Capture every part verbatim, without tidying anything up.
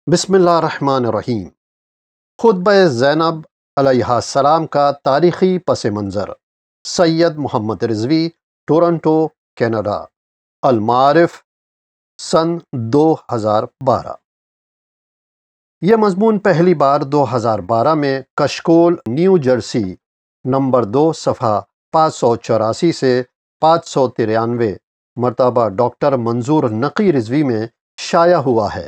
بسم اللہ الرحمن الرحیم۔ خطبہ زینب علیہ السلام کا تاریخی پس منظر۔ Syed Muhammad Rizvi, Toronto, Canada. المعارف، سن دو ہزار بارہ۔ یہ مضمون پہلی بار دو ہزار بارہ میں کشکول، نیو جرسی، نمبر دو، صفحہ پانچ سو چوراسی سے پانچ سو ترانوے، مرتبہ ڈاکٹر منظور نقی رضوی میں شائع ہوا ہے۔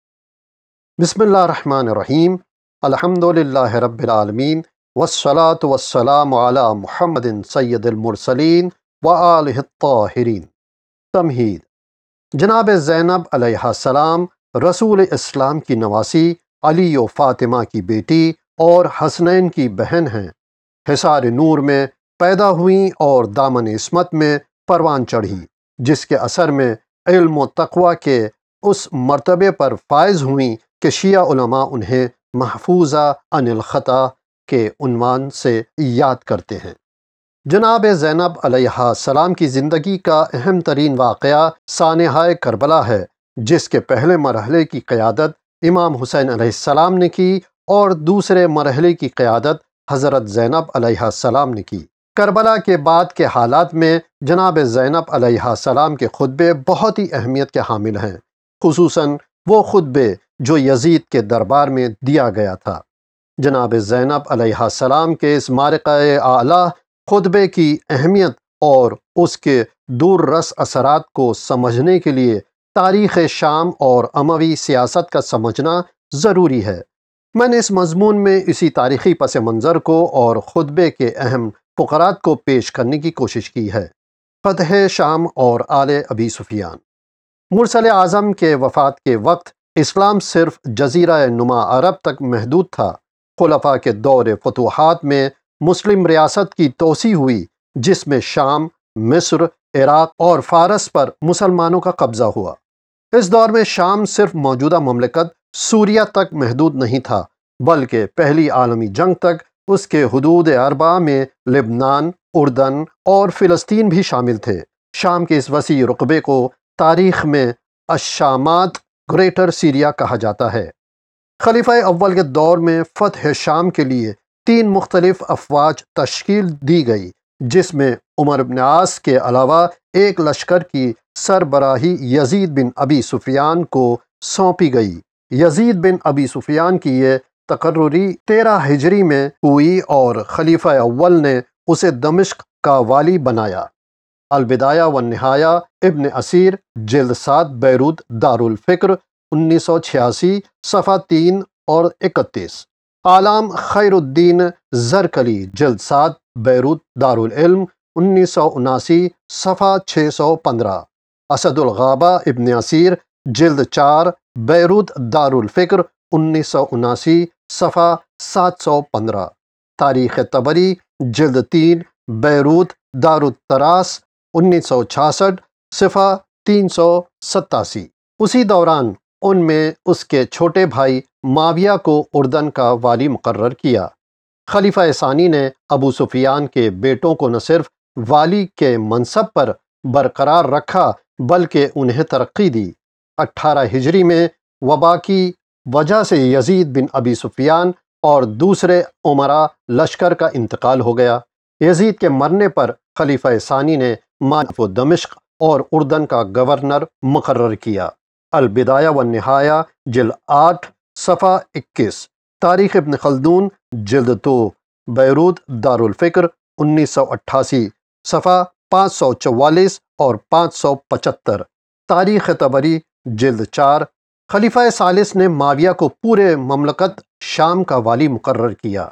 بسم اللہ الرحمن الرحیم۔ الحمدللہ رب العالمین، والصلاة والسلام علی محمد سید المرسلین وآلہ الطاہرین۔ تمہید۔ جناب زینب علیہ السلام رسول اسلام کی نواسی، علی و فاطمہ کی بیٹی اور حسنین کی بہن ہیں۔ حصار نور میں پیدا ہوئیں اور دامن عصمت میں پروان چڑھی، جس کے اثر میں علم و تقوی کے اس مرتبے پر فائز ہوئیں کہ شیعہ علماء انہیں محفوظہ عن الخطا کے عنوان سے یاد کرتے ہیں۔ جناب زینب علیہ السلام کی زندگی کا اہم ترین واقعہ سانحہ کربلا ہے، جس کے پہلے مرحلے کی قیادت امام حسین علیہ السلام نے کی اور دوسرے مرحلے کی قیادت حضرت زینب علیہ السلام نے کی۔ کربلا کے بعد کے حالات میں جناب زینب علیہ السلام کے خطبے بہت ہی اہمیت کے حامل ہیں، خصوصاً وہ خطبے جو یزید کے دربار میں دیا گیا تھا۔ جناب زینب علیہ السلام کے اس معرکہ اعلیٰ خطبے کی اہمیت اور اس کے دور رس اثرات کو سمجھنے کے لیے تاریخ شام اور اموی سیاست کا سمجھنا ضروری ہے۔ میں نے اس مضمون میں اسی تاریخی پس منظر کو اور خطبے کے اہم فقرات کو پیش کرنے کی کوشش کی ہے۔ فتح شام اور آل ابی سفیان۔ مرسل اعظم کے وفات کے وقت اسلام صرف جزیرہ نما عرب تک محدود تھا۔ خلفاء کے دور فتوحات میں مسلم ریاست کی توسیع ہوئی، جس میں شام، مصر، عراق اور فارس پر مسلمانوں کا قبضہ ہوا۔ اس دور میں شام صرف موجودہ مملکت سوریہ تک محدود نہیں تھا، بلکہ پہلی عالمی جنگ تک اس کے حدود اربعہ میں لبنان، اردن اور فلسطین بھی شامل تھے۔ شام کے اس وسیع رقبے کو تاریخ میں الشامات، گریٹر سیریا کہا جاتا ہے۔ خلیفہ اول کے دور میں فتح شام کے لیے تین مختلف افواج تشکیل دی گئی، جس میں عمر بن عاص کے علاوہ ایک لشکر کی سربراہی یزید بن ابی سفیان کو سونپی گئی۔ یزید بن ابی سفیان کی یہ تقرری تیرہ ہجری میں ہوئی اور خلیفہ اول نے اسے دمشق کا والی بنایا۔ البدایہ والنہایہ، ابن اسیر، جلد سات، بیروت، دارالفکر، انیس سو چھیاسی، صفحہ تین اور اکتیس۔ اعلام خیر الدین زرکلی، جلد سات، بیروت، دارالعلم، انیس سو اناسی، صفحہ چھ سو پندرہ۔ اسد الغابہ ابن اسیر، جلد چار، بیروت، دارالفکر، انیس سو اناسی، صفحہ سات سو پندرہ۔ تاریخ طبری، جلد تین، بیروت، دارالتراس، انیس سو چھیاسٹھ، صفحہ تین سو ستاسی۔ اسی دوران ان میں اس کے چھوٹے بھائی معاویہ کو اردن کا والی مقرر کیا۔ خلیفہ ثانی نے ابو سفیان کے بیٹوں کو نہ صرف والی کے منصب پر برقرار رکھا بلکہ انہیں ترقی دی۔ اٹھارہ ہجری میں وبا کی وجہ سے یزید بن ابی سفیان اور دوسرے امراء لشکر کا انتقال ہو گیا۔ یزید کے مرنے پر خلیفہ ثانی نے مانف و دمشق اور اردن کا گورنر مقرر کیا۔ البدایہ والنہایہ، جلد آٹھ، صفحہ اکیس۔ تاریخ ابن خلدون، جلد دو، بیروت، دارالفکر، انیس سو اٹھاسی، صفحہ پانچ سو چوالیس اور پانچ سو پچہتر۔ تاریخ طبری، جلد چار۔ خلیفہ ثالث نے معاویہ کو پورے مملکت شام کا والی مقرر کیا۔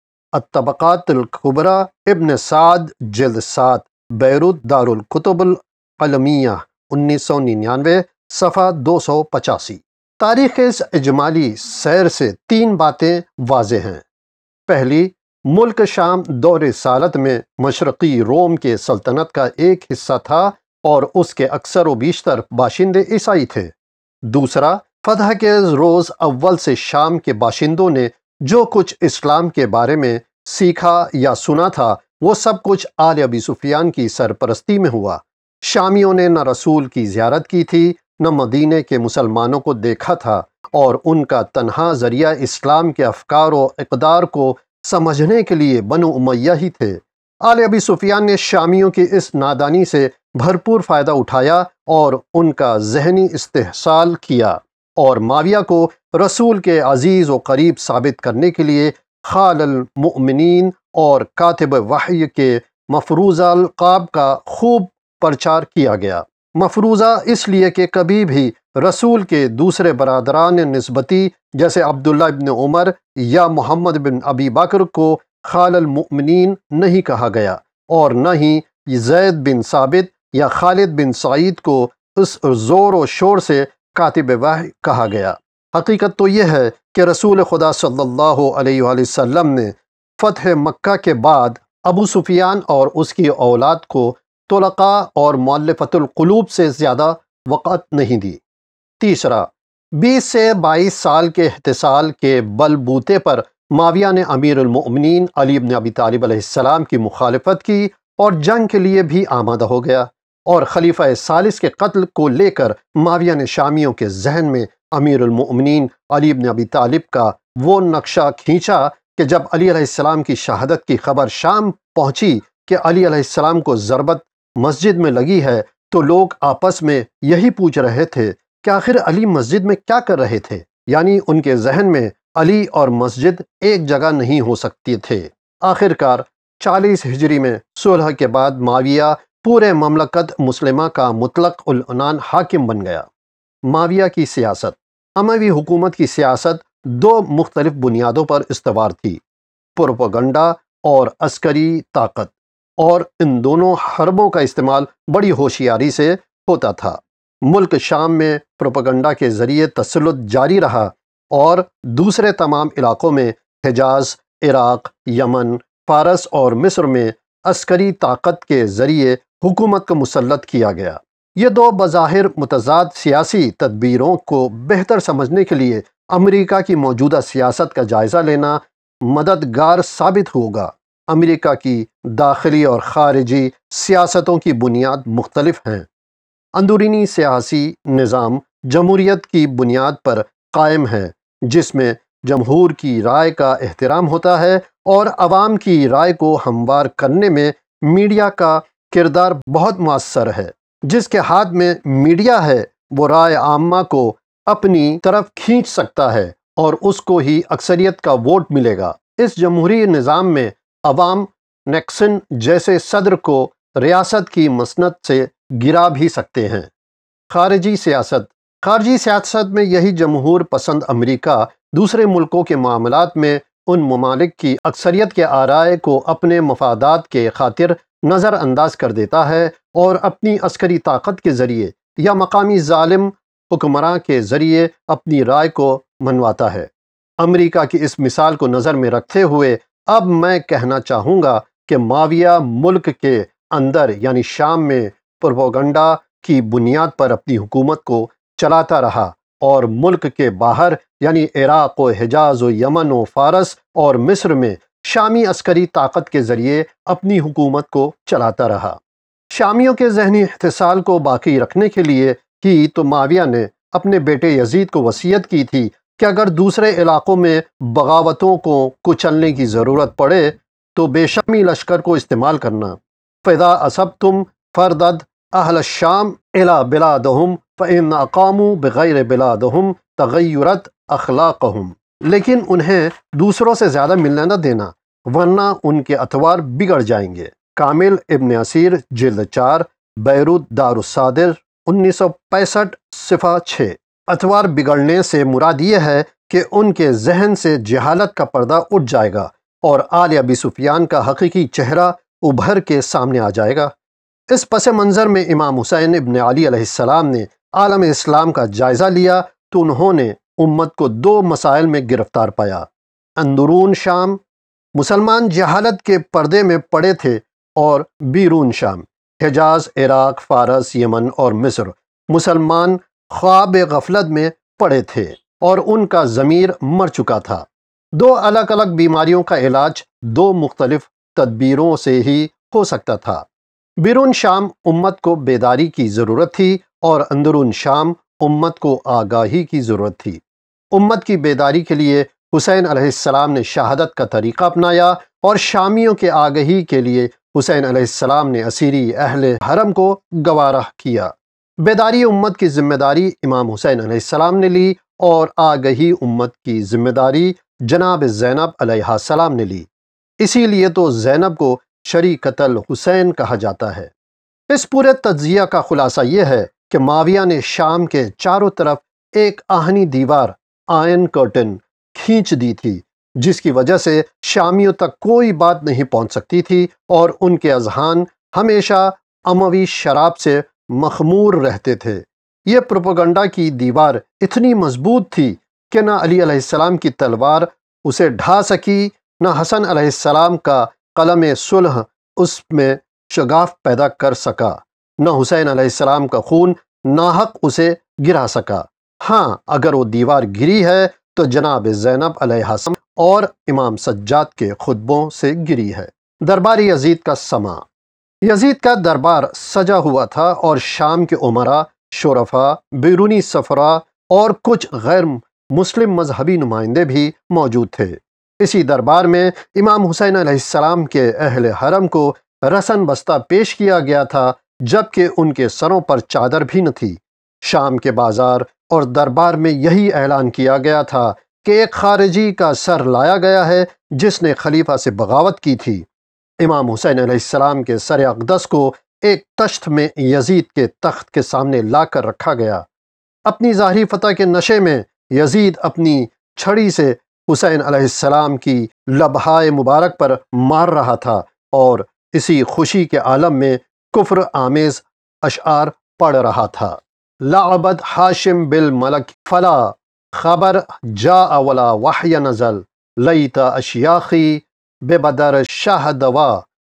الطبقات الکبریٰ، ابن سعد، جلد سات، بیروت، دارالکتب العلمیہ، انیس سو ننانوے، صفحہ دو سو پچاسی۔ تاریخ کے اس اجمالی سیر سے تین باتیں واضح ہیں۔ پہلی، ملک شام دور رسالت میں مشرقی روم کے سلطنت کا ایک حصہ تھا اور اس کے اکثر و بیشتر باشندے عیسائی تھے۔ دوسرا، فتح کے روز اول سے شام کے باشندوں نے جو کچھ اسلام کے بارے میں سیکھا یا سنا تھا وہ سب کچھ آل ابی سفیان کی سرپرستی میں ہوا۔ شامیوں نے نہ رسول کی زیارت کی تھی، نہ مدینے کے مسلمانوں کو دیکھا تھا، اور ان کا تنہا ذریعہ اسلام کے افکار و اقدار کو سمجھنے کے لیے بنو امیہ ہی تھے۔ آل ابی سفیان نے شامیوں کی اس نادانی سے بھرپور فائدہ اٹھایا اور ان کا ذہنی استحصال کیا، اور معاویہ کو رسول کے عزیز و قریب ثابت کرنے کے لیے خال المؤمنین اور کاتب وحی کے مفروضہ القاب کا خوب پرچار کیا گیا۔ مفروضہ اس لیے کہ کبھی بھی رسول کے دوسرے برادران نسبتی جیسے عبداللہ ابن عمر یا محمد بن ابی بکر کو خال المؤمنین نہیں کہا گیا، اور نہ ہی زید بن ثابت یا خالد بن سعید کو اس زور و شور سے کاتب وحی کہا گیا۔ حقیقت تو یہ ہے کہ رسول خدا صلی اللہ علیہ وآلہ وسلم نے فتح مکہ کے بعد ابو سفیان اور اس کی اولاد کو طلقاء اور مؤلفۃ القلوب سے زیادہ وقت نہیں دی۔ تیسرا، بیس سے بائیس سال کے احتسال کے بل بوتے پر معاویہ نے امیر المؤمنین علی بن ابی طالب علیہ السلام کی مخالفت کی اور جنگ کے لیے بھی آمادہ ہو گیا، اور خلیفہ ثالث کے قتل کو لے کر معاویہ نے شامیوں کے ذہن میں امیر المؤمنین علی بن ابی طالب کا وہ نقشہ کھینچا کہ جب علی علیہ السلام کی شہادت کی خبر شام پہنچی کہ علی علیہ السلام کو ضربت مسجد میں لگی ہے، تو لوگ آپس میں یہی پوچھ رہے تھے کہ آخر علی مسجد میں کیا کر رہے تھے؟ یعنی ان کے ذہن میں علی اور مسجد ایک جگہ نہیں ہو سکتی تھے۔ آخر کار چالیس ہجری میں صلح کے بعد معاویہ پورے مملکت مسلمہ کا مطلق العنان حاکم بن گیا۔ معاویہ کی سیاست۔ اموی حکومت کی سیاست دو مختلف بنیادوں پر استوار تھی: پروپیگنڈا اور عسکری طاقت، اور ان دونوں حربوں کا استعمال بڑی ہوشیاری سے ہوتا تھا۔ ملک شام میں پروپیگنڈا کے ذریعے تسلط جاری رہا، اور دوسرے تمام علاقوں میں حجاز، عراق، یمن، فارس اور مصر میں عسکری طاقت کے ذریعے حکومت کو مسلط کیا گیا۔ یہ دو بظاہر متضاد سیاسی تدبیروں کو بہتر سمجھنے کے لیے امریکہ کی موجودہ سیاست کا جائزہ لینا مددگار ثابت ہوگا۔ امریکہ کی داخلی اور خارجی سیاستوں کی بنیاد مختلف ہیں۔ اندرونی سیاسی نظام جمہوریت کی بنیاد پر قائم ہے، جس میں جمہور کی رائے کا احترام ہوتا ہے، اور عوام کی رائے کو ہموار کرنے میں میڈیا کا کردار بہت مؤثر ہے۔ جس کے ہاتھ میں میڈیا ہے وہ رائے عامہ کو اپنی طرف کھینچ سکتا ہے، اور اس کو ہی اکثریت کا ووٹ ملے گا۔ اس جمہوری نظام میں عوام نکسن جیسے صدر کو ریاست کی مسند سے گرا بھی سکتے ہیں۔ خارجی سیاست۔ خارجی سیاست میں یہی جمہور پسند امریکہ دوسرے ملکوں کے معاملات میں ان ممالک کی اکثریت کے آرائے کو اپنے مفادات کے خاطر نظر انداز کر دیتا ہے، اور اپنی عسکری طاقت کے ذریعے یا مقامی ظالم حکمراں کے ذریعے اپنی رائے کو منواتا ہے۔ امریکہ کی اس مثال کو نظر میں رکھتے ہوئے اب میں کہنا چاہوں گا کہ معاویہ ملک کے اندر یعنی شام میں پروپیگنڈا کی بنیاد پر اپنی حکومت کو چلاتا رہا، اور ملک کے باہر یعنی عراق و حجاز و یمن و فارس اور مصر میں شامی عسکری طاقت کے ذریعے اپنی حکومت کو چلاتا رہا۔ شامیوں کے ذہنی احتسال کو باقی رکھنے کے لیے ہی تو معاویہ نے اپنے بیٹے یزید کو وصیت کی تھی کہ اگر دوسرے علاقوں میں بغاوتوں کو کچلنے کی ضرورت پڑے تو بے شامی لشکر کو استعمال کرنا۔ فَإِذَا أَصَبْتُمْ فَرْدَدْ أَهْلَ الشَّامِ إِلَى بِلَادِهِمْ فَإِنْ أَقَامُوا بِغَيْرِ بِلَادِهِمْ تَغَيَّرَتْ أَخْلَاقُهُمْ۔ لیکن انہیں دوسروں سے زیادہ ملنے نہ دینا، ورنہ ان کے اطوار بگڑ جائیں گے۔ کامل ابن اسیر جلد چار، بیروت دار الصادر، انیس سو پینسٹھ صفحہ چھ۔ اطوار بگڑنے سے مراد یہ ہے کہ ان کے ذہن سے جہالت کا پردہ اٹھ جائے گا، اور آل ابی سفیان کا حقیقی چہرہ ابھر کے سامنے آ جائے گا۔ اس پس منظر میں امام حسین ابن علی علیہ السلام نے عالم اسلام کا جائزہ لیا تو انہوں نے امت کو دو مسائل میں گرفتار پایا: اندرون شام، مسلمان جہالت کے پردے میں پڑے تھے، اور بیرون شام، حجاز، عراق، فارس، یمن اور مصر، مسلمان خواب غفلت میں پڑے تھے اور ان کا ضمیر مر چکا تھا۔ دو الگ الگ بیماریوں کا علاج دو مختلف تدبیروں سے ہی ہو سکتا تھا۔ بیرون شام امت کو بیداری کی ضرورت تھی، اور اندرون شام امت کو آگاہی کی ضرورت تھی۔ امت کی بیداری کے لیے حسین علیہ السلام نے شہادت کا طریقہ اپنایا اور شامیوں کے آگہی کے لیے حسین علیہ السلام نے اسیری اہل حرم کو گوارہ کیا۔ بیداری امت کی ذمہ داری امام حسین علیہ السلام نے لی اور آگہی امت کی ذمہ داری جناب زینب علیہ السلام نے لی۔ اسی لیے تو زینب کو شریکۃ الحسین کہا جاتا ہے۔ اس پورے تجزیہ کا خلاصہ یہ ہے کہ معاویہ نے شام کے چاروں طرف ایک آہنی دیوار آئرن کرٹن کھینچ دی تھی، جس کی وجہ سے شامیوں تک کوئی بات نہیں پہنچ سکتی تھی اور ان کے اذہان ہمیشہ اموی شراب سے مخمور رہتے تھے۔ یہ پروپیگنڈا کی دیوار اتنی مضبوط تھی کہ نہ علی علیہ السلام کی تلوار اسے ڈھا سکی، نہ حسن علیہ السلام کا قلم صلح اس میں شگاف پیدا کر سکا، نہ حسین علیہ السلام کا خون ناحق اسے گرا سکا۔ ہاں، اگر وہ دیوار گری ہے تو جناب زینب علیہ السلام اور امام سجاد کے خطبوں سے گری ہے۔ دربار یزید کا سماع۔ یزید کا دربار سجا ہوا تھا اور شام کے امراء، شرفاء، بیرونی سفراء اور کچھ غیر مسلم مذہبی نمائندے بھی موجود تھے۔ اسی دربار میں امام حسین علیہ السلام کے اہل حرم کو رسن بستہ پیش کیا گیا تھا، جبکہ ان کے سروں پر چادر بھی نہ تھی۔ شام کے بازار اور دربار میں یہی اعلان کیا گیا تھا کہ ایک خارجی کا سر لایا گیا ہے جس نے خلیفہ سے بغاوت کی تھی۔ امام حسین علیہ السلام کے سر اقدس کو ایک تشت میں یزید کے تخت کے سامنے لا کر رکھا گیا۔ اپنی ظاہری فتح کے نشے میں یزید اپنی چھڑی سے حسین علیہ السلام کی لبہائے مبارک پر مار رہا تھا اور اسی خوشی کے عالم میں کفر آمیز اشعار پڑھ رہا تھا۔ لعبد ہاشم بالملک فلا خبر جاء ولا وحی نزل لیت اشیاخی بے بدر شاہدوا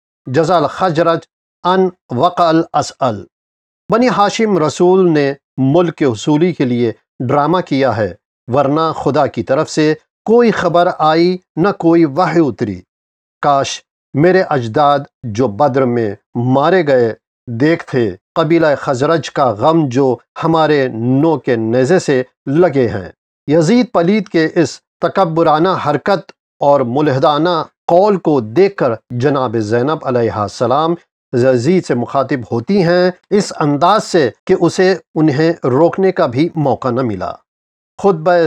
جزل خجرج ان وقع الاسئل۔ بنی ہاشم رسول نے ملک کے حصولی کے لیے ڈرامہ کیا ہے، ورنہ خدا کی طرف سے کوئی خبر آئی نہ کوئی وحی اتری۔ کاش میرے اجداد جو بدر میں مارے گئے دیکھ تھے، قبیلہ خزرج کا غم جو ہمارے نو کے نیزے سے لگے ہیں۔ یزید پلید کے اس تکبرانہ حرکت اور ملحدانہ قول کو دیکھ کر جناب زینب علیہ السلام یزید سے مخاطب ہوتی ہیں اس انداز سے کہ اسے انہیں روکنے کا بھی موقع نہ ملا۔ خطبہ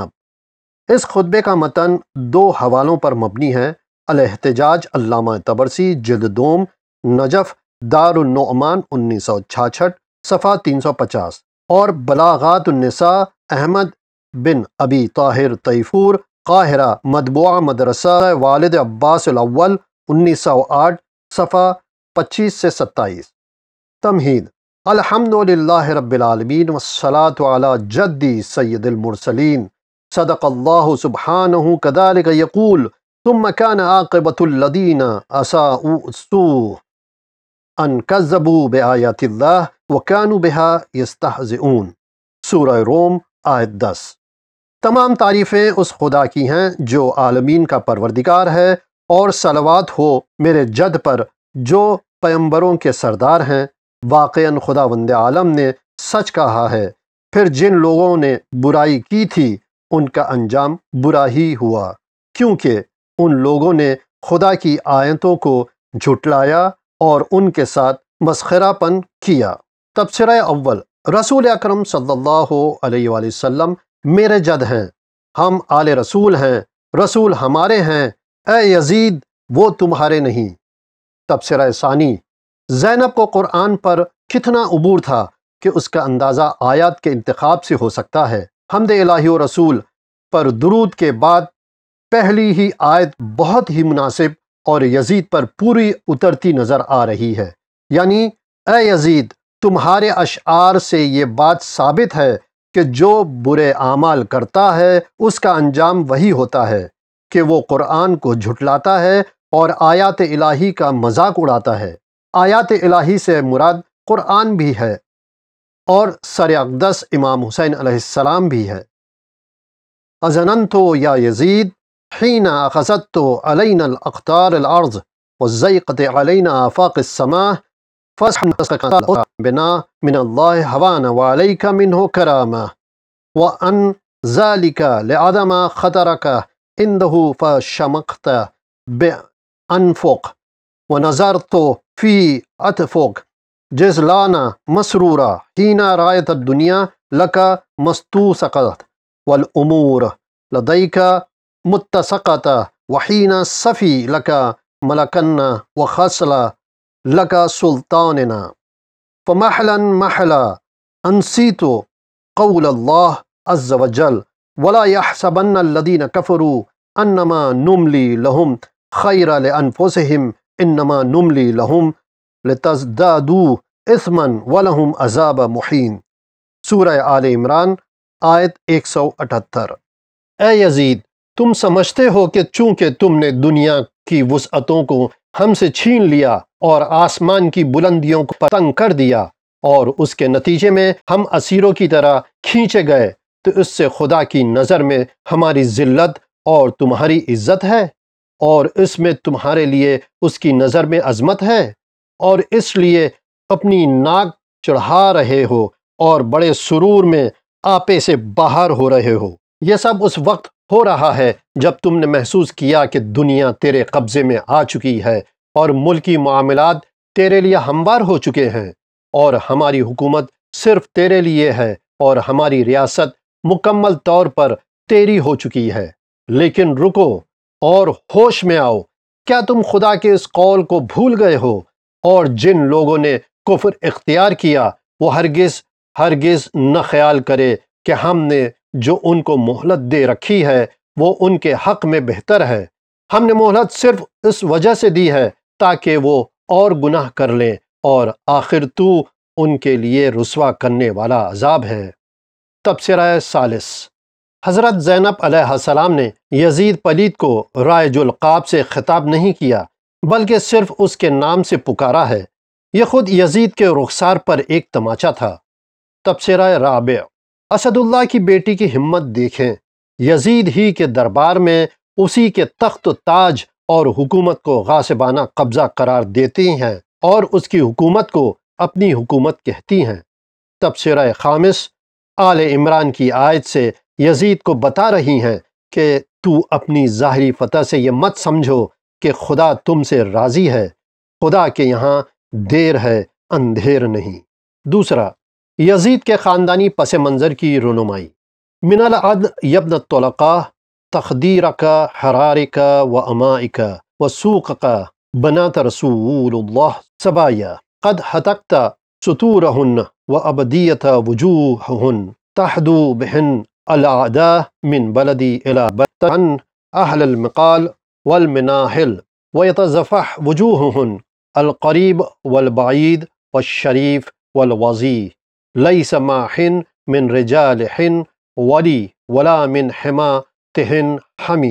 زینب۔ اس خطبے کا متن دو حوالوں پر مبنی ہے: الاحتجاج علامہ طبرسی جلد دوم نجف دار النعمان انیس سو چھیاسٹھ صفحہ تین سو پچاس، اور بلاغات النساء احمد بن ابی طاہر طیفور قاہرہ مطبوعہ مدرسہ والد عباس الاول انیس سو آٹھ صفحہ پچیس سے ستائیس۔ تمہید۔ الحمدللہ رب العالمین والصلاة علی جدی سید المرسلین صدق اللہ سبحانہ کذالک یقول ثم کان عاقبۃ الذین اساءوا السوء ان کذبوا بآیات اللہ وکانوا بہا یستہزئون۔ سورہ روم آیت دس۔ تمام تعریفیں اس خدا کی ہیں جو عالمین کا پروردگار ہے، اور صلوات ہو میرے جد پر جو پیمبروں کے سردار ہیں۔ واقعاً خداوند عالم نے سچ کہا ہے، پھر جن لوگوں نے برائی کی تھی ان کا انجام برا ہی ہوا، کیونکہ ان لوگوں نے خدا کی آیتوں کو جھٹلایا اور ان کے ساتھ مسخرہ پن کیا۔ تبصرہ اول۔ رسول اکرم صلی اللہ علیہ وآلہ وسلم میرے جد ہیں، ہم آل رسول ہیں، رسول ہمارے ہیں، اے یزید وہ تمہارے نہیں۔ تبصرہ ثانی۔ زینب کو قرآن پر کتنا عبور تھا کہ اس کا اندازہ آیات کے انتخاب سے ہو سکتا ہے۔ حمد الہی و رسول پر درود کے بعد پہلی ہی آیت بہت ہی مناسب اور یزید پر پوری اترتی نظر آ رہی ہے، یعنی اے یزید تمہارے اشعار سے یہ بات ثابت ہے کہ جو برے اعمال کرتا ہے اس کا انجام وہی ہوتا ہے کہ وہ قرآن کو جھٹلاتا ہے اور آیات الہی کا مذاق اڑاتا ہے۔ آیات الہی سے مراد قرآن بھی ہے اور سر اقدس امام حسین علیہ السلام بھی ہے۔ اظننت یا یزید حین اخذت علینا الاقطار الارض وضیقت علینا آفاق السماء فاصبح بنا من اللہ ہوانا وعلیک منہ کرامہ وان ذالک لعدم خطرک عنده فشمخت بانفق ونظرت فی اتفق جزلانا مسرورا حین رایت الدنیا لک مستوسقت والامور لدیک متسقت وحین صفی لک ملکن وخصل لک سلطاننا فمحلا محلا انسیت قول اللہ عز وجل ولا يحسبن الذين كفروا انما نملی لهم خیر لانفسهم انما نملی لهم لتزدادوا اثما ولهم عذاب مہین۔ سورہ آل عمران آیت ایک سو اٹھتر۔ اے یزید، تم سمجھتے ہو کہ چونکہ تم نے دنیا کی وسعتوں کو ہم سے چھین لیا اور آسمان کی بلندیوں کو تنگ کر دیا اور اس کے نتیجے میں ہم اسیروں کی طرح کھینچے گئے، تو اس سے خدا کی نظر میں ہماری ذلت اور تمہاری عزت ہے، اور اس میں تمہارے لیے اس کی نظر میں عظمت ہے، اور اس لیے اپنی ناک چڑھا رہے ہو اور بڑے سرور میں آپے سے باہر ہو رہے ہو۔ یہ سب اس وقت ہو رہا ہے جب تم نے محسوس کیا کہ دنیا تیرے قبضے میں آ چکی ہے اور ملکی معاملات تیرے لیے ہموار ہو چکے ہیں، اور ہماری حکومت صرف تیرے لیے ہے اور ہماری ریاست مکمل طور پر تیری ہو چکی ہے۔ لیکن رکو اور ہوش میں آؤ، کیا تم خدا کے اس قول کو بھول گئے ہو؟ اور جن لوگوں نے کفر اختیار کیا وہ ہرگز ہرگز نہ خیال کرے کہ ہم نے جو ان کو مہلت دے رکھی ہے وہ ان کے حق میں بہتر ہے۔ ہم نے مہلت صرف اس وجہ سے دی ہے تاکہ وہ اور گناہ کر لیں، اور آخر تو ان کے لیے رسوا کرنے والا عذاب ہے۔ تبصرہ ثالث۔ حضرت زینب علیہ السلام نے یزید پلید کو رائج القاب سے خطاب نہیں کیا، بلکہ صرف اس کے نام سے پکارا ہے۔ یہ خود یزید کے رخسار پر ایک تماچا تھا۔ تبصرہ رابع۔ اسد اللہ کی بیٹی کی ہمت دیکھیں، یزید ہی کے دربار میں اسی کے تخت و تاج اور حکومت کو غاصبانہ قبضہ قرار دیتی ہیں اور اس کی حکومت کو اپنی حکومت کہتی ہیں۔ تبصرہ خامس۔ آل عمران کی آیت سے یزید کو بتا رہی ہیں کہ تو اپنی ظاہری فتح سے یہ مت سمجھو کہ خدا تم سے راضی ہے، خدا کے یہاں دیر ہے اندھیر نہیں۔ دوسرا، یزید کے خاندانی پس منظر کی رونمائی۔ من العدل یبن الطلقاء تخدیرک حرارک و امائک و سوقک بنات رسول اللہ سبایا قد حتقت ستورہن و ابدیت وجوہہن تحدو بہن الاعداء من بلدی الى بلد عن اہل المقال والمناحل ویتزفح وجوہہن القریب والبعید والشریف والوضیع لیس ماحن من رجالہن ولی ولا من حماتہن حمی۔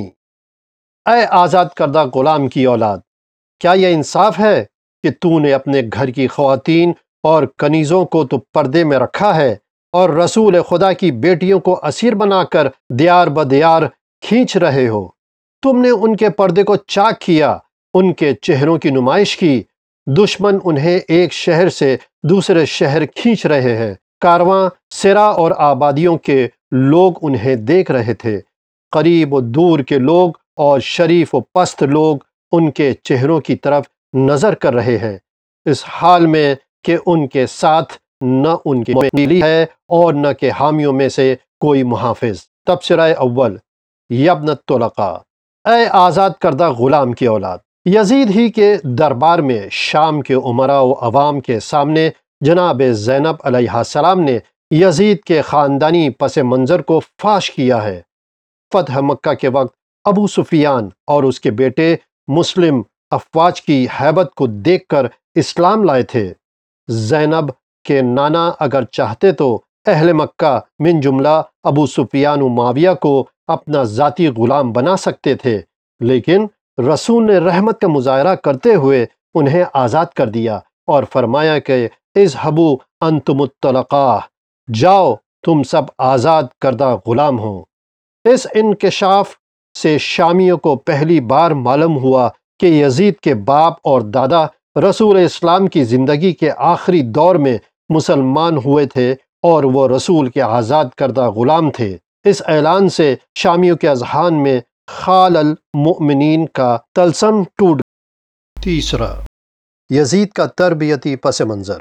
اے آزاد کردہ غلام کی اولاد، کیا یہ انصاف ہے کہ تو نے اپنے گھر کی خواتین اور کنیزوں کو تو پردے میں رکھا ہے اور رسول خدا کی بیٹیوں کو اسیر بنا کر دیار بدیار کھینچ رہے ہو؟ تم نے ان کے پردے کو چاک کیا، ان کے چہروں کی نمائش کی، دشمن انہیں ایک شہر سے دوسرے شہر کھینچ رہے ہیں، کارواں سرا اور آبادیوں کے لوگ انہیں دیکھ رہے تھے، قریب و دور کے لوگ اور شریف و پست لوگ ان کے چہروں کی طرف نظر کر رہے ہیں، اس حال میں کہ ان کے ساتھ نہ ان کی ملی ہے اور نہ کہ حامیوں میں سے کوئی محافظ۔ تبصرہ اول۔ یبن الطلقاء، اے آزاد کردہ غلام کی اولاد، یزید ہی کے دربار میں شام کے امراء و عوام کے سامنے جناب زینب علیہ السلام نے یزید کے خاندانی پس منظر کو فاش کیا ہے۔ فتح مکہ کے وقت ابو سفیان اور اس کے بیٹے مسلم افواج کی ہیبت کو دیکھ کر اسلام لائے تھے۔ زینب کے نانا اگر چاہتے تو اہل مکہ من جملہ ابو سفیان و معاویہ کو اپنا ذاتی غلام بنا سکتے تھے، لیکن رسول نے رحمت کا مظاہرہ کرتے ہوئے انہیں آزاد کر دیا اور فرمایا کہ اذهبوا انتم الطلقاء، جاؤ تم سب آزاد کردہ غلام ہو۔ اس انکشاف سے شامیوں کو پہلی بار معلوم ہوا کہ یزید کے باپ اور دادا رسول اسلام کی زندگی کے آخری دور میں مسلمان ہوئے تھے اور وہ رسول کے آزاد کردہ غلام تھے۔ اس اعلان سے شامیوں کے اذہان میں خال المؤمنین کا طلسم ٹوٹ گیا۔ تیسرا، یزید کا تربیتی پس منظر۔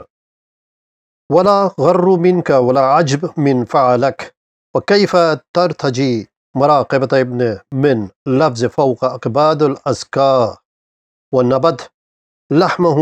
ولا غر منک ولا عجب من فعلک وکیف ترتجی مراقبۃ ابن من لفظ فوق اکباد الازکا ونبت لحمہ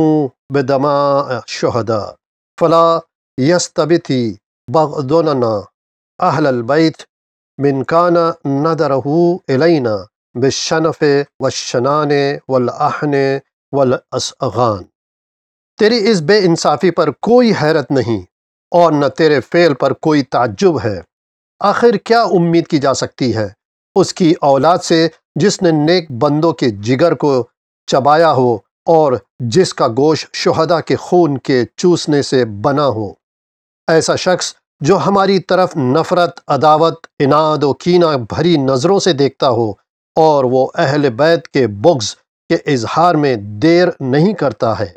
بدماء شہداء فلا یستبتی بغضنا اہل البیت من کان نظرہ الینا بالشنف والشنان والاحن والاصغان۔ تیری اس بے انصافی پر کوئی حیرت نہیں اور نہ تیرے فعل پر کوئی تعجب ہے۔ آخر کیا امید کی جا سکتی ہے اس کی اولاد سے جس نے نیک بندوں کے جگر کو چبایا ہو اور جس کا گوشت شہداء کے خون کے چوسنے سے بنا ہو۔ ایسا شخص جو ہماری طرف نفرت، عداوت، عناد و کینہ بھری نظروں سے دیکھتا ہو اور وہ اہل بیت کے بغض کے اظہار میں دیر نہیں کرتا ہے۔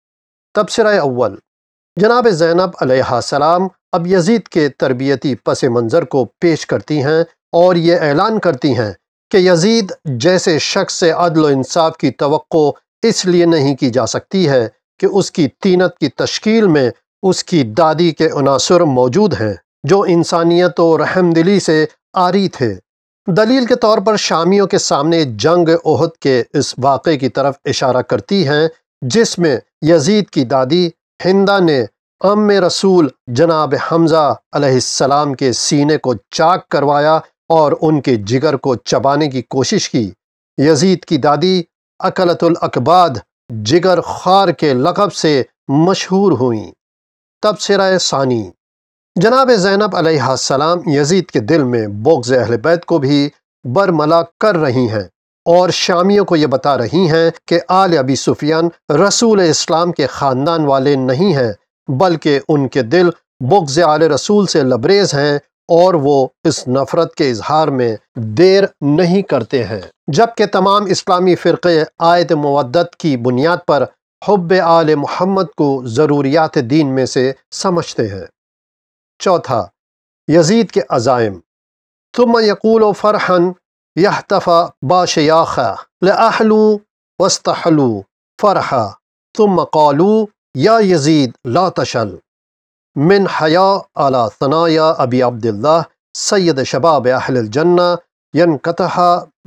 تبصرہ اول، جناب زینب علیہ السلام اب یزید کے تربیتی پس منظر کو پیش کرتی ہیں اور یہ اعلان کرتی ہیں کہ یزید جیسے شخص سے عدل و انصاف کی توقع اس لیے نہیں کی جا سکتی ہے کہ اس کی طینت کی تشکیل میں اس کی دادی کے عناصر موجود ہیں جو انسانیت و رحم دلی سے عاری تھے۔ دلیل کے طور پر شامیوں کے سامنے جنگ احد کے اس واقعے کی طرف اشارہ کرتی ہیں جس میں یزید کی دادی ہندہ نے ام رسول جناب حمزہ علیہ السلام کے سینے کو چاک کروایا اور ان کے جگر کو چبانے کی کوشش کی۔ یزید کی دادی اکلۃ الاکباد جگر خوار کے لقب سے مشہور ہوئیں۔ تبصرہ ثانی، جناب زینب علیہ السلام یزید کے دل میں بغض اہل بیت کو بھی برملا کر رہی ہیں اور شامیوں کو یہ بتا رہی ہیں کہ آل ابی سفیان رسول اسلام کے خاندان والے نہیں ہیں بلکہ ان کے دل بغض آل رسول سے لبریز ہیں اور وہ اس نفرت کے اظہار میں دیر نہیں کرتے ہیں، جبکہ تمام اسلامی فرقے آیت مودت کی بنیاد پر حب آل محمد کو ضروریات دین میں سے سمجھتے ہیں۔ چوتھا، یزید کے عزائم۔ ثم یقول فرحا یحتفى باشیاخہ لأحلوا واستحلوا فرحا ثم قالوا یا یزید لا تشل من حیاء علی ثنایا ابی عبداللہ سید شباب اہل الجنہ ینکتح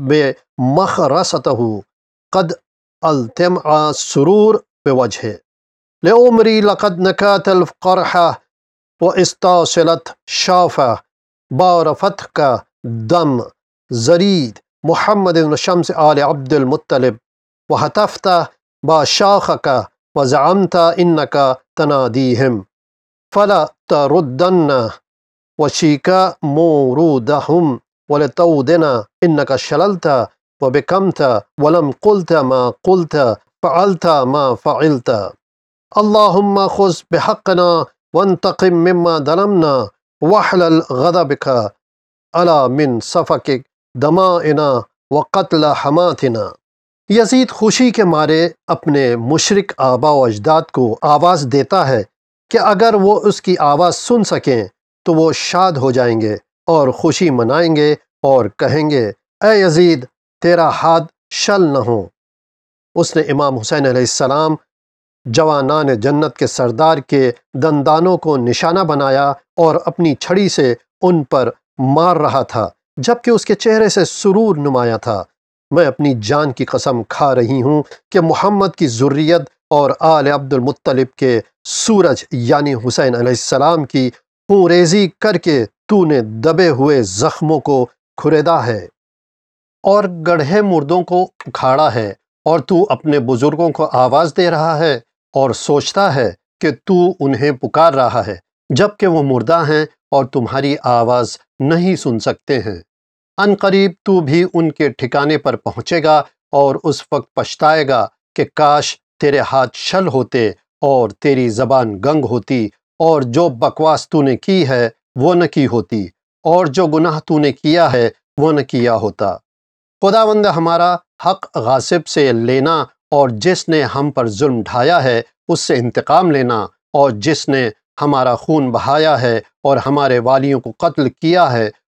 بمخرستہ قد التمع سرور بوجہ لعمری لقد نکات القرحہ واستاصلت شافہ بارفتک دم زرید محمد بن شمس آل عبد المطلب وحتفت باشاخک وزعمت انک تنادیہم فلا تردن وشیک مورودہم ولتودن انک شللت وبکمت ولم قلت ما قلت فعلت ما فعلت اللہم خذ بحقنا وانتقم مما ظلمنا واحلل غضبک علی من سفک دمائنا وقتل حماتنا۔ یزید خوشی کے مارے اپنے مشرک آبا و اجداد کو آواز دیتا ہے کہ اگر وہ اس کی آواز سن سکیں تو وہ شاد ہو جائیں گے اور خوشی منائیں گے اور کہیں گے اے یزید تیرا ہاتھ شل نہ ہو۔ اس نے امام حسین علیہ السلام جوانان جنت کے سردار کے دندانوں کو نشانہ بنایا اور اپنی چھڑی سے ان پر مار رہا تھا جبکہ اس کے چہرے سے سرور نمایاں تھا۔ میں اپنی جان کی قسم کھا رہی ہوں کہ محمد کی ذریت اور آل عبد المطلب کے سورج یعنی حسین علیہ السلام کی خون ریزی کر کے تو نے دبے ہوئے زخموں کو کھریدا ہے اور گڑھے مردوں کو اکھاڑا ہے، اور تو اپنے بزرگوں کو آواز دے رہا ہے اور سوچتا ہے کہ تو انہیں پکار رہا ہے جبکہ وہ مردہ ہیں اور تمہاری آواز نہیں سن سکتے ہیں۔ ان قریب تو بھی ان کے ٹھکانے پر پہنچے گا اور اس وقت پچھتائے گا کہ کاش تیرے ہاتھ شل ہوتے اور تیری زبان گنگ ہوتی اور جو بکواس تو نے کی ہے وہ نہ کی ہوتی اور جو گناہ تو نے کیا ہے وہ نہ کیا ہوتا۔ خداوند ہمارا حق غاصب سے لینا اور جس نے ہم پر ظلم ڈھایا ہے اس سے انتقام لینا، اور جس نے ہمارا خون بہایا ہے اور ہمارے والیوں کو قتل کیا ہے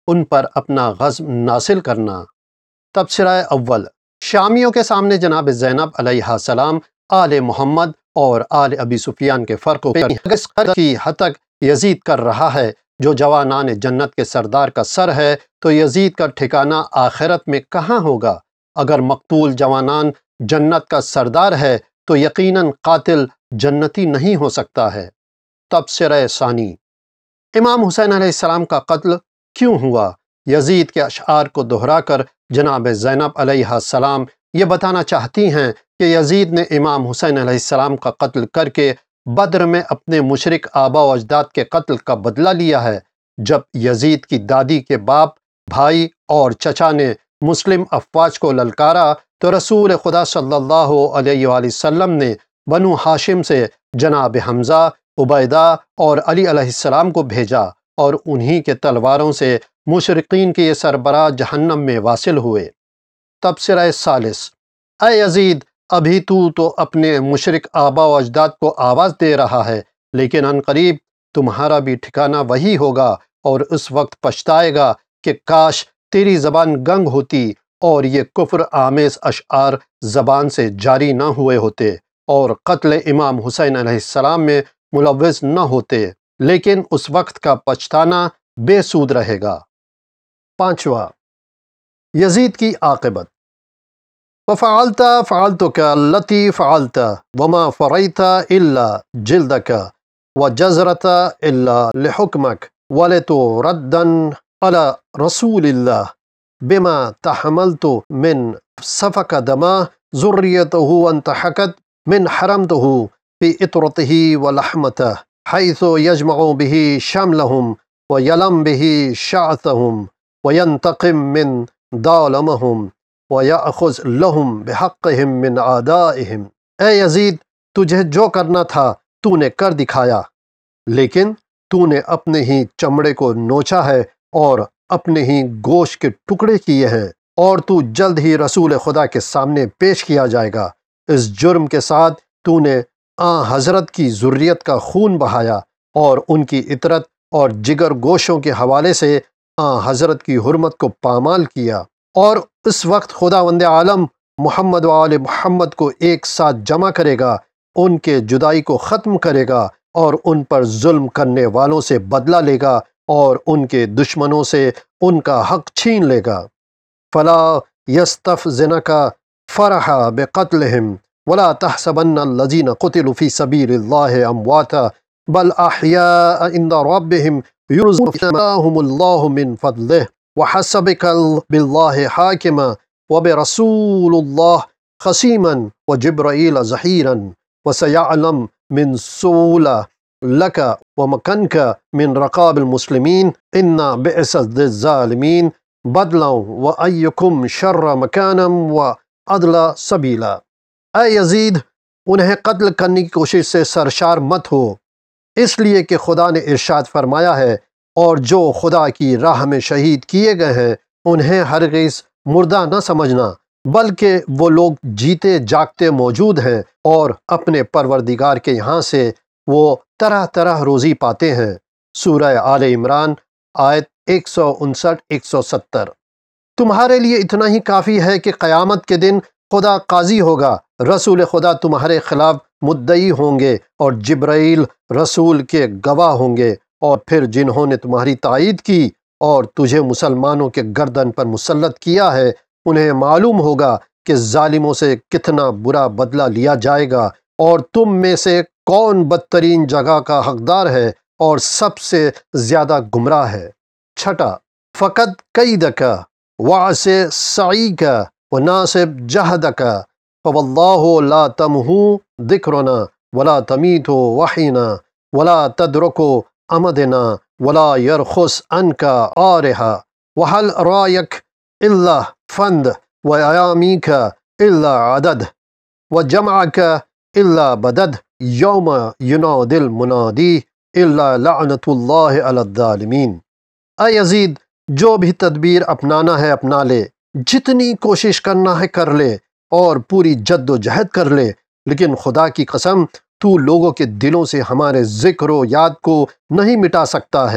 ان پر اپنا غضب نازل کرنا۔ تبصرہ اول، شامیوں کے سامنے جناب زینب علیہ السلام آل محمد اور آل ابی سفیان کے فرق کی حد تک یزید کر رہا ہے جو جوانان جنت کے سردار کا سر ہے، تو یزید کا ٹھکانہ آخرت میں کہاں ہوگا؟ اگر مقتول جوانان جنت کا سردار ہے تو یقیناً قاتل جنتی نہیں ہو سکتا ہے۔ تبصرہ ثانی، امام حسین علیہ السلام کا قتل کیوں ہوا؟ یزید کے اشعار کو دہرا کر جناب زینب علیہ السلام یہ بتانا چاہتی ہیں کہ یزید نے امام حسین علیہ السلام کا قتل کر کے بدر میں اپنے مشرک آبا و اجداد کے قتل کا بدلہ لیا ہے۔ جب یزید کی دادی کے باپ، بھائی اور چچا نے مسلم افواج کو للکارا تو رسول خدا صلی اللہ علیہ وآلہ وسلم نے بنو ہاشم سے جناب حمزہ، عبیدہ اور علی علیہ السلام کو بھیجا اور انہی کے تلواروں سے مشرقین کے یہ سربراہ جہنم میں واصل ہوئے۔ تبصرہ ثالث، اے یزید، ابھی تو تو اپنے مشرک آبا و اجداد کو آواز دے رہا ہے، لیکن عنقریب تمہارا بھی ٹھکانہ وہی ہوگا اور اس وقت پچھتائے گا کہ کاش تیری زبان گنگ ہوتی اور یہ کفر آمیز اشعار زبان سے جاری نہ ہوئے ہوتے اور قتل امام حسین علیہ السلام میں ملوث نہ ہوتے، لیکن اس وقت کا پچھتانا بے سود رہے گا۔ پانچواں، یزید کی عاقبت۔ وَفَعَلْتَ فَعَلْتُكَ الَّتِي فَعَلْتَ وَمَا فَرَيْتَ إِلَّا جِلْدَكَ وَجَزْرَتَ إِلَّا لِحُكْمَكَ وَلِتُرَدًّا عَلَى رَسُولِ اللَّهِ بِمَا تَحَمَلْتُ مِنْ سَفَكَ دَمَاءِ ذُرِّيَّتُهُ وَانْتَحَكَتْ مِنْ حَرَمْتُهُ فِي إِطْرَتِهِ وَلَحْمَتِهِ حَيْثُ يَجْمَعُ بِهِ شَمْلَهُمْ وَيَلَمْ بِهِ شَعْثَهُمْ وَيَنْتَقِمْ مِنْ ظَالِمِهِمْ وَيَأْخُذْ لَهُمْ بِحَقِّهِمْ مِنْ أَعْدَائِهِمْ۔ اے یزید، تجھے جو کرنا تھا تو نے کر دکھایا، لیکن تو نے اپنے ہی چمڑے کو نوچا ہے اور اپنے ہی گوشت کے ٹکڑے کیے ہیں، اور تو جلد ہی رسول خدا کے سامنے پیش کیا جائے گا۔ اس جرم کے ساتھ تو نے آن حضرت کی ذریت کا خون بہایا اور ان کی عطرت اور جگر گوشوں کے حوالے سے آن حضرت کی حرمت کو پامال کیا، اور اس وقت خداوند عالم محمد و آل محمد کو ایک ساتھ جمع کرے گا، ان کے جدائی کو ختم کرے گا اور ان پر ظلم کرنے والوں سے بدلہ لے گا اور ان کے دشمنوں سے ان کا حق چھین لے گا۔ فلا یستفزنک فرح بقتلہم ولا تحسبن الذین قتلوا فی سبیل اللہ امواتا بل احیاء عند ربہم یرزقون آتاہم اللہ من فضلہ وحسبک باللہ حاکما وبرسول اللہ خصیما وجبرائیل ظہیرا وسیعلم من سولہ لک ومکنک من رقاب المسلمین ان بئس الظالمین بدلا وایکم شر مکانا وادلا سبیلا۔ اے یزید، انہیں قتل کرنے کی کوشش سے سرشار مت ہو، اس لیے کہ خدا نے ارشاد فرمایا ہے، اور جو خدا کی راہ میں شہید کیے گئے ہیں انہیں ہرگز مردہ نہ سمجھنا، بلکہ وہ لوگ جیتے جاگتے موجود ہیں اور اپنے پروردگار کے یہاں سے وہ طرح طرح روزی پاتے ہیں۔ سورہ آل عمران آیت ایک سو انسٹھ ایک سو ستر۔ تمہارے لیے اتنا ہی کافی ہے کہ قیامت کے دن خدا قاضی ہوگا، رسول خدا تمہارے خلاف مدعی ہوں گے اور جبرائیل رسول کے گواہ ہوں گے، اور پھر جنہوں نے تمہاری تائید کی اور تجھے مسلمانوں کے گردن پر مسلط کیا ہے انہیں معلوم ہوگا کہ ظالموں سے کتنا برا بدلہ لیا جائے گا، اور تم میں سے کون بدترین جگہ کا حقدار ہے اور سب سے زیادہ گمراہ ہے۔ چھٹا، فقط قیدک وعس سعیک وناصب جہدک فواللہ لا تمحو ذکرنا ولا تمیت وحینا ولا تدرک امدنا ولا یرخص عنک آرہا وحل رایک الا فند وایامیک الا عدد وجمعک الا بدد یوم ینادی المنادی الا لعنت اللہ علی الظالمین۔ اے یزید، جو بھی تدبیر اپنانا ہے اپنا لے، جتنی کوشش کرنا ہے کر لے اور پوری جد و جہد کر لے، لیکن خدا کی قسم تو لوگوں کے دلوں سے ہمارے ذکر و یاد کو نہیں مٹا سکتا ہے،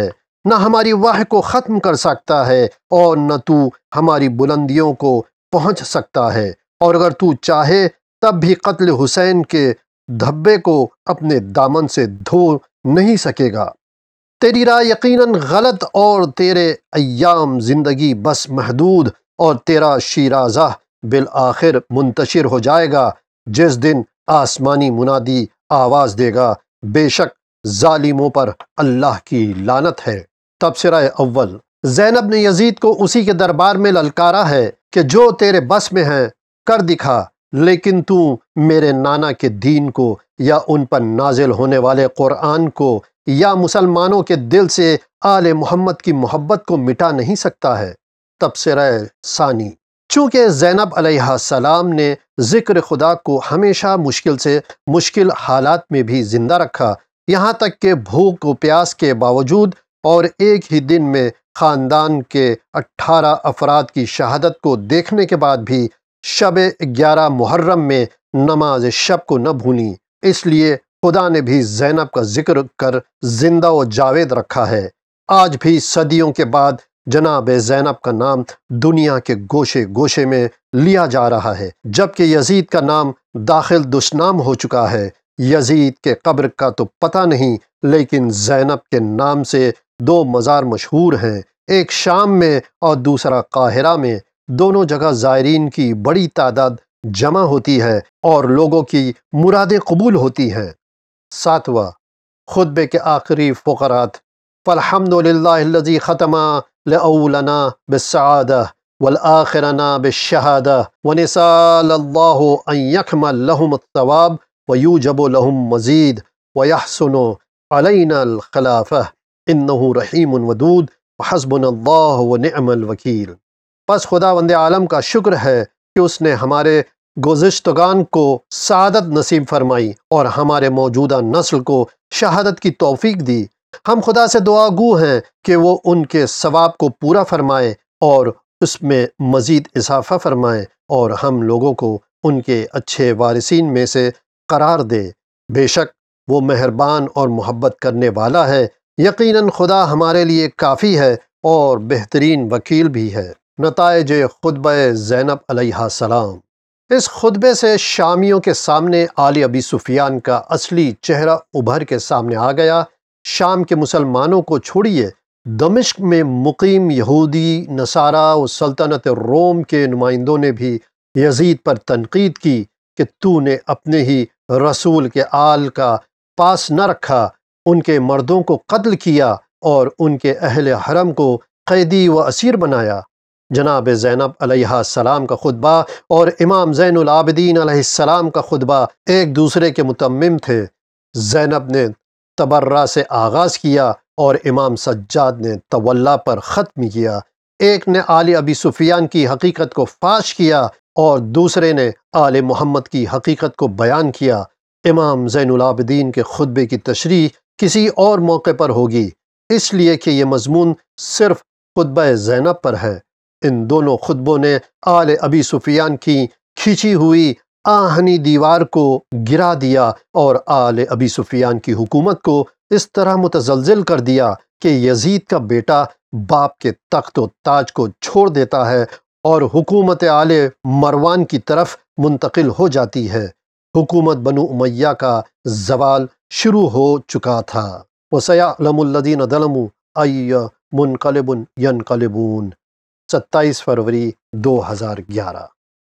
نہ ہماری واہ کو ختم کر سکتا ہے اور نہ تو ہماری بلندیوں کو پہنچ سکتا ہے، اور اگر تو چاہے تب بھی قتل حسین کے دھبے کو اپنے دامن سے دھو نہیں سکے گا۔ تیری رائے یقیناً غلط، اور تیرے ایام زندگی بس محدود، اور تیرا شیرازہ بالآخر منتشر ہو جائے گا جس دن آسمانی منادی آواز دے گا، بے شک ظالموں پر اللہ کی لعنت ہے۔ تبصرہ اول، زینب نے یزید کو اسی کے دربار میں للکارا ہے کہ جو تیرے بس میں ہے کر دکھا، لیکن تو میرے نانا کے دین کو یا ان پر نازل ہونے والے قرآن کو یا مسلمانوں کے دل سے آل محمد کی محبت کو مٹا نہیں سکتا ہے۔ تبصرہ ثانی، چونکہ زینب علیہ السلام نے ذکر خدا کو ہمیشہ مشکل سے مشکل حالات میں بھی زندہ رکھا، یہاں تک کہ بھوک و پیاس کے باوجود، اور ایک ہی دن میں خاندان کے اٹھارہ افراد کی شہادت کو دیکھنے کے بعد بھی شب گیارہ محرم میں نماز شب کو نہ بھولیں، اس لیے خدا نے بھی زینب کا ذکر کر زندہ و جاوید رکھا ہے۔ آج بھی صدیوں کے بعد جناب زینب کا نام دنیا کے گوشے گوشے میں لیا جا رہا ہے، جبکہ یزید کا نام داخل دشنام ہو چکا ہے۔ یزید کے قبر کا تو پتہ نہیں، لیکن زینب کے نام سے دو مزار مشہور ہیں، ایک شام میں اور دوسرا قاہرہ میں۔ دونوں جگہ زائرین کی بڑی تعداد جمع ہوتی ہے اور لوگوں کی مرادیں قبول ہوتی ہیں۔ ساتواں، خطبے کے آخری فقرات: فالحمد للہ الذی ختم لأولنا بالسعادہ والآخرنا بالشہادہ ونسأل اللہ ان یکمل لهم الثواب ویوجب لهم مزید ویحسن علینا الخلافہ انہ رحیم ودود وحسبنا اللہ ونعم الوکیل۔ پس خداوند عالم کا شکر ہے کہ اس نے ہمارے گزشتگان کو سعادت نصیب فرمائی اور ہمارے موجودہ نسل کو شہادت کی توفیق دی۔ ہم خدا سے دعا گو ہیں کہ وہ ان کے ثواب کو پورا فرمائے اور اس میں مزید اضافہ فرمائے، اور ہم لوگوں کو ان کے اچھے وارثین میں سے قرار دے۔ بے شک وہ مہربان اور محبت کرنے والا ہے، یقیناً خدا ہمارے لیے کافی ہے اور بہترین وکیل بھی ہے۔ نتائج خطبہ زینب علیہ السلام۔ اس خطبے سے شامیوں کے سامنے آل ابی سفیان کا اصلی چہرہ ابھر کے سامنے آ گیا۔ شام کے مسلمانوں کو چھوڑیے، دمشق میں مقیم یہودی، نصارہ و سلطنت روم کے نمائندوں نے بھی یزید پر تنقید کی کہ تو نے اپنے ہی رسول کے آل کا پاس نہ رکھا، ان کے مردوں کو قتل کیا اور ان کے اہل حرم کو قیدی و اسیر بنایا۔ جناب زینب علیہ السلام کا خطبہ اور امام زین العابدین علیہ السلام کا خطبہ ایک دوسرے کے متمم تھے۔ زینب نے تبرہ سے آغاز کیا اور امام سجاد نے تولا پر ختم کیا۔ ایک نے آل ابی سفیان کی حقیقت کو فاش کیا اور دوسرے نے آل محمد کی حقیقت کو بیان کیا۔ امام زین العابدین کے خطبے کی تشریح کسی اور موقع پر ہوگی، اس لیے کہ یہ مضمون صرف خطبہ زینب پر ہے۔ ان دونوں خطبوں نے آل ابی سفیان کی کھینچی ہوئی آہنی دیوار کو گرا دیا اور آل ابی سفیان کی حکومت کو اس طرح متزلزل کر دیا کہ یزید کا بیٹا باپ کے تخت و تاج کو چھوڑ دیتا ہے اور حکومت آل مروان کی طرف منتقل ہو جاتی ہے۔ حکومت بنو امیہ کا زوال شروع ہو چکا تھا۔ وَسَيَعْلَمُ الَّذِينَ ظَلَمُوا أَيَّ مُنقَلِبٍ يَنقَلِبُونَ۔ ستائیس فروری دو ہزار گیارہ۔